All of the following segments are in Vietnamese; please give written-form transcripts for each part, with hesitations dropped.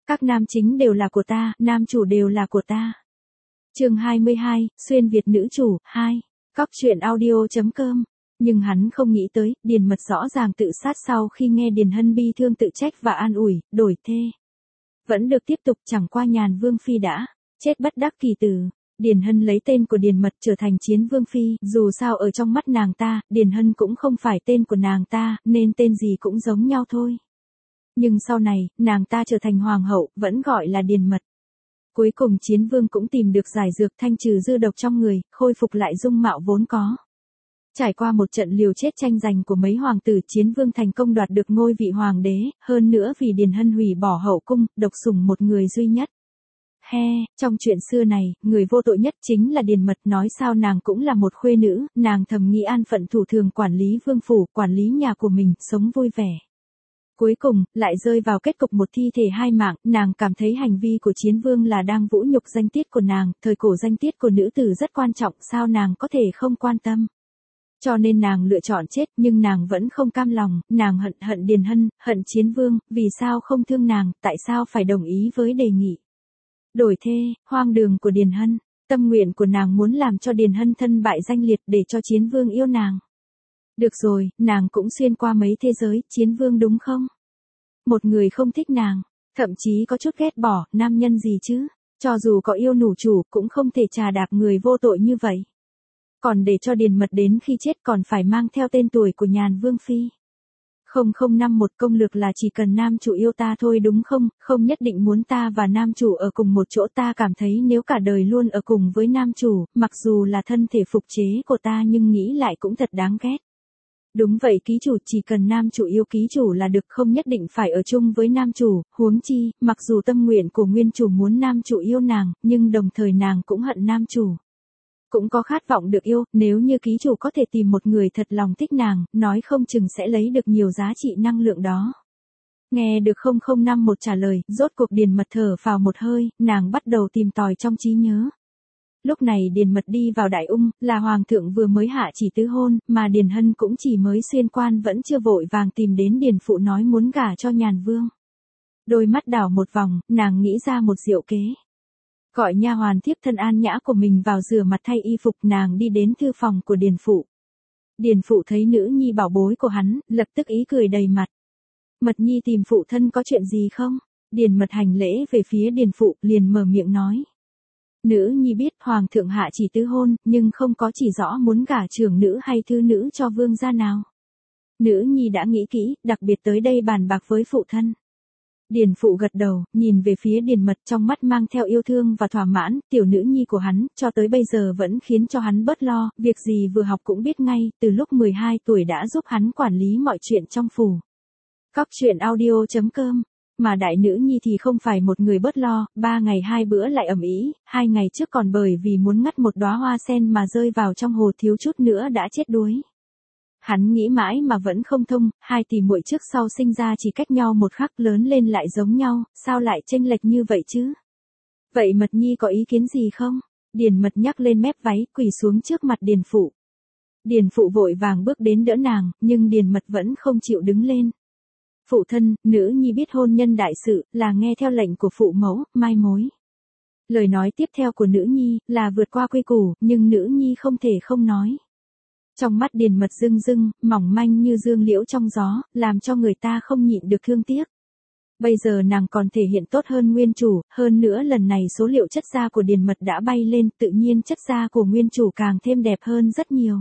Các nam chính đều là của ta, nam chủ đều là của ta. Chương 22, xuyên Việt nữ chủ, 2. Cóc truyện audio.com. Nhưng hắn không nghĩ tới, Điền Mật rõ ràng tự sát sau khi nghe Điền Hân bi thương tự trách và an ủi, đổi thê. Vẫn được tiếp tục, chẳng qua Nhàn Vương Phi đã chết bất đắc kỳ tử. Điền Hân lấy tên của Điền Mật trở thành Chiến Vương Phi, dù sao ở trong mắt nàng ta, Điền Hân cũng không phải tên của nàng ta, nên tên gì cũng giống nhau thôi. Nhưng sau này, nàng ta trở thành Hoàng hậu, vẫn gọi là Điền Mật. Cuối cùng Chiến Vương cũng tìm được giải dược thanh trừ dư độc trong người, khôi phục lại dung mạo vốn có. Trải qua một trận liều chết tranh giành của mấy hoàng tử, Chiến Vương thành công đoạt được ngôi vị hoàng đế, hơn nữa vì Điền Hân hủy bỏ hậu cung, độc sủng một người duy nhất. Trong chuyện xưa này, người vô tội nhất chính là Điền Mật, nói sao nàng cũng là một khuê nữ, nàng thầm nghĩ an phận thủ thường quản lý vương phủ, quản lý nhà của mình, sống vui vẻ. Cuối cùng, lại rơi vào kết cục một thi thể hai mạng, nàng cảm thấy hành vi của Chiến Vương là đang vũ nhục danh tiết của nàng, thời cổ danh tiết của nữ tử rất quan trọng, sao nàng có thể không quan tâm. Cho nên nàng lựa chọn chết, nhưng nàng vẫn không cam lòng, nàng hận Điền Hân, hận Chiến Vương, vì sao không thương nàng, tại sao phải đồng ý với đề nghị đổi thê, hoang đường của Điền Hân. Tâm nguyện của nàng muốn làm cho Điền Hân thân bại danh liệt để cho Chiến Vương yêu nàng. Được rồi, nàng cũng xuyên qua mấy thế giới, Chiến Vương đúng không? Một người không thích nàng, thậm chí có chút ghét bỏ, nam nhân gì chứ? Cho dù có yêu nủ chủ, cũng không thể trà đạp người vô tội như vậy. Còn để cho Điền Mật đến khi chết còn phải mang theo tên tuổi của Nhàn Vương Phi. 0051 công lược là chỉ cần nam chủ yêu ta thôi đúng không, không nhất định muốn ta và nam chủ ở cùng một chỗ, ta cảm thấy nếu cả đời luôn ở cùng với nam chủ, mặc dù là thân thể phục chế của ta nhưng nghĩ lại cũng thật đáng ghét. Đúng vậy ký chủ, chỉ cần nam chủ yêu ký chủ là được, không nhất định phải ở chung với nam chủ, huống chi, mặc dù tâm nguyện của nguyên chủ muốn nam chủ yêu nàng, nhưng đồng thời nàng cũng hận nam chủ. Cũng có khát vọng được yêu, nếu như ký chủ có thể tìm một người thật lòng thích nàng, nói không chừng sẽ lấy được nhiều giá trị năng lượng đó. Nghe được 0051 trả lời, rốt cuộc Điền Mật thở phào một hơi, nàng bắt đầu tìm tòi trong trí nhớ. Lúc này Điền Mật đi vào Đại Ung, là hoàng thượng vừa mới hạ chỉ tứ hôn, mà Điền Hân cũng chỉ mới xuyên quan vẫn chưa vội vàng tìm đến Điền phụ nói muốn gả cho Nhàn Vương. Đôi mắt đảo một vòng, nàng nghĩ ra một diệu kế. Gọi nha hoàn thiếp thân An Nhã của mình vào rửa mặt thay y phục, nàng đi đến thư phòng của Điền phụ. Điền phụ thấy nữ nhi bảo bối của hắn, lập tức ý cười đầy mặt. Mật nhi tìm phụ thân có chuyện gì không? Điền Mật hành lễ về phía Điền phụ, liền mở miệng nói. Nữ nhi biết hoàng thượng hạ chỉ tứ hôn, nhưng không có chỉ rõ muốn gả trưởng nữ hay thư nữ cho vương gia nào. Nữ nhi đã nghĩ kỹ, đặc biệt tới đây bàn bạc với phụ thân. Điền phụ gật đầu, nhìn về phía Điền Mật, trong mắt mang theo yêu thương và thỏa mãn, tiểu nữ nhi của hắn, cho tới bây giờ vẫn khiến cho hắn bớt lo, việc gì vừa học cũng biết ngay, từ lúc 12 tuổi đã giúp hắn quản lý mọi chuyện trong phủ. Cóc truyện audio.com. Mà đại nữ nhi thì không phải một người bớt lo, 3 ngày 2 bữa lại ầm ĩ, 2 ngày trước còn bởi vì muốn ngắt một đóa hoa sen mà rơi vào trong hồ thiếu chút nữa đã chết đuối. Hắn nghĩ mãi mà vẫn không thông, hai tỷ muội trước sau sinh ra chỉ cách nhau một khắc, lớn lên lại giống nhau, sao lại chênh lệch như vậy chứ? Vậy Mật nhi có ý kiến gì không? Điền Mật nhắc lên mép váy, quỳ xuống trước mặt Điền phụ. Điền phụ vội vàng bước đến đỡ nàng, nhưng Điền Mật vẫn không chịu đứng lên. Phụ thân, nữ nhi biết hôn nhân đại sự, là nghe theo lệnh của phụ mẫu, mai mối. Lời nói tiếp theo của nữ nhi, là vượt qua quy củ, nhưng nữ nhi không thể không nói. Trong mắt Điền Mật rưng rưng, mỏng manh như dương liễu trong gió, làm cho người ta không nhịn được thương tiếc. Bây giờ nàng còn thể hiện tốt hơn nguyên chủ, hơn nữa lần này số liệu chất da của Điền Mật đã bay lên, tự nhiên chất da của nguyên chủ càng thêm đẹp hơn rất nhiều.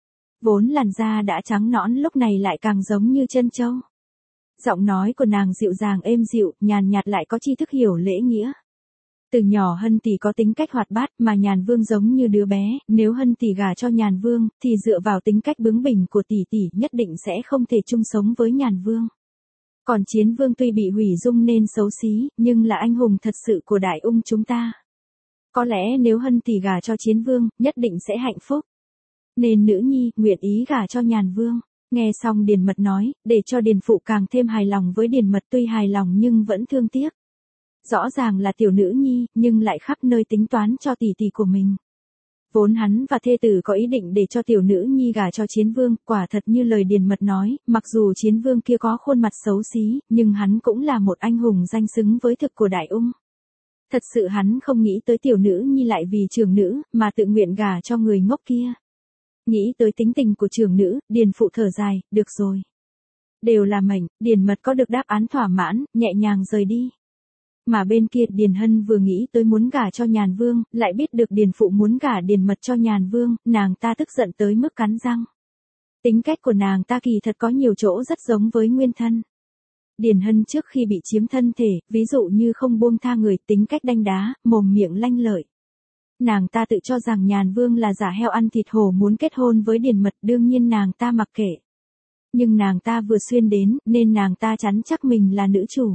Vốn làn da đã trắng nõn lúc này lại càng giống như chân châu. Giọng nói của nàng dịu dàng êm dịu, nhàn nhạt lại có tri thức hiểu lễ nghĩa. Từ nhỏ Hân tỷ có tính cách hoạt bát, mà Nhàn Vương giống như đứa bé, nếu Hân tỷ gả cho Nhàn Vương, thì dựa vào tính cách bướng bỉnh của tỷ tỷ nhất định sẽ không thể chung sống với Nhàn Vương. Còn Chiến Vương tuy bị hủy dung nên xấu xí, nhưng là anh hùng thật sự của Đại Ung chúng ta. Có lẽ nếu Hân tỷ gả cho Chiến Vương, nhất định sẽ hạnh phúc. Nên nữ nhi, nguyện ý gả cho Nhàn Vương. Nghe xong Điền Mật nói, để cho Điền phụ càng thêm hài lòng với Điền Mật, tuy hài lòng nhưng vẫn thương tiếc. Rõ ràng là tiểu nữ nhi, nhưng lại khắp nơi tính toán cho tỷ tỷ của mình. Vốn hắn và thê tử có ý định để cho tiểu nữ nhi gả cho Chiến Vương, quả thật như lời Điền Mật nói, mặc dù Chiến Vương kia có khuôn mặt xấu xí, nhưng hắn cũng là một anh hùng danh xứng với thực của Đại Ung. Thật sự hắn không nghĩ tới tiểu nữ nhi lại vì trưởng nữ, mà tự nguyện gả cho người ngốc kia. Nghĩ tới tính tình của trưởng nữ, Điền phụ thở dài, được rồi. Đều là mệnh, Điền Mật có được đáp án thỏa mãn, nhẹ nhàng rời đi. Mà bên kia Điền Hân vừa nghĩ tới muốn gả cho Nhàn Vương, lại biết được Điền phụ muốn gả Điền Mật cho Nhàn Vương, nàng ta tức giận tới mức cắn răng. Tính cách của nàng ta kỳ thật có nhiều chỗ rất giống với nguyên thân. Điền Hân trước khi bị chiếm thân thể, ví dụ như không buông tha người, tính cách đanh đá, mồm miệng lanh lợi. Nàng ta tự cho rằng Nhàn Vương là giả heo ăn thịt hổ muốn kết hôn với Điền Mật, đương nhiên nàng ta mặc kệ. Nhưng nàng ta vừa xuyên đến, nên nàng ta chắn chắc mình là nữ chủ.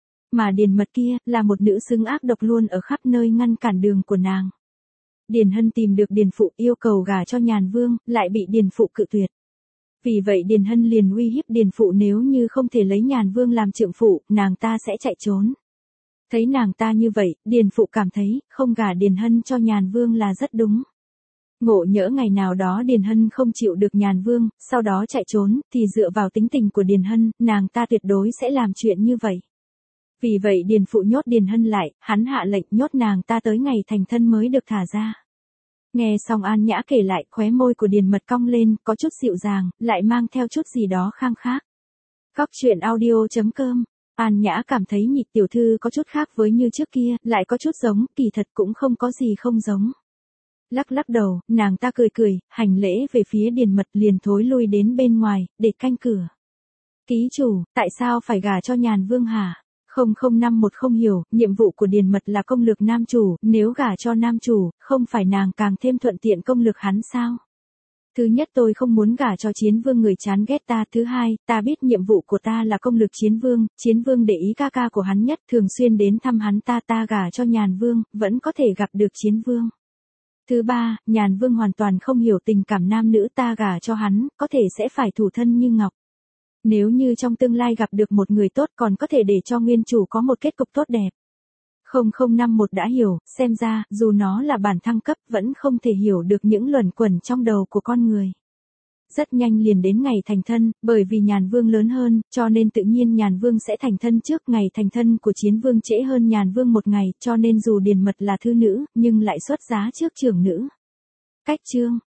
Mà Điền Mật kia, là một nữ xứng ác độc luôn ở khắp nơi ngăn cản đường của nàng. Điền Hân tìm được Điền phụ yêu cầu gả cho Nhàn Vương, lại bị Điền phụ cự tuyệt. Vì vậy Điền Hân liền uy hiếp Điền phụ nếu như không thể lấy Nhàn Vương làm trượng phụ, nàng ta sẽ chạy trốn. Thấy nàng ta như vậy, Điền phụ cảm thấy, không gả Điền Hân cho Nhàn Vương là rất đúng. Ngộ nhỡ ngày nào đó Điền Hân không chịu được Nhàn Vương, sau đó chạy trốn, thì dựa vào tính tình của Điền Hân, nàng ta tuyệt đối sẽ làm chuyện như vậy. Vì vậy Điền phụ nhốt Điền Hân lại, hắn hạ lệnh nhốt nàng ta tới ngày thành thân mới được thả ra. Nghe xong An Nhã kể lại, khóe môi của Điền Mật cong lên, có chút dịu dàng, lại mang theo chút gì đó khang khác. Cóc truyện audio.com. An Nhã cảm thấy Nhị tiểu thư có chút khác với như trước kia, lại có chút giống, kỳ thật cũng không có gì không giống. Lắc lắc đầu, nàng ta cười cười, hành lễ về phía Điền Mật liền thối lui đến bên ngoài, để canh cửa. Ký chủ, tại sao phải gả cho Nhàn Vương hả? 0051 không hiểu, nhiệm vụ của Điền Mật là công lược nam chủ, nếu gả cho nam chủ, không phải nàng càng thêm thuận tiện công lược hắn sao? Thứ nhất tôi không muốn gả cho Chiến Vương người chán ghét ta, thứ hai, ta biết nhiệm vụ của ta là công lược Chiến Vương để ý ca ca của hắn nhất, thường xuyên đến thăm hắn ta gả cho Nhàn Vương, vẫn có thể gặp được Chiến Vương. Thứ ba, Nhàn Vương hoàn toàn không hiểu tình cảm nam nữ, ta gả cho hắn, có thể sẽ phải thủ thân như ngọc. Nếu như trong tương lai gặp được một người tốt còn có thể để cho nguyên chủ có một kết cục tốt đẹp. 0051 đã hiểu, xem ra, dù nó là bản thăng cấp vẫn không thể hiểu được những luẩn quẩn trong đầu của con người. Rất nhanh liền đến ngày thành thân, bởi vì Nhàn Vương lớn hơn, cho nên tự nhiên Nhàn Vương sẽ thành thân trước, ngày thành thân của Chiến Vương trễ hơn Nhàn Vương một ngày, cho nên dù Điền Mật là thư nữ, nhưng lại xuất giá trước trưởng nữ. Cách chương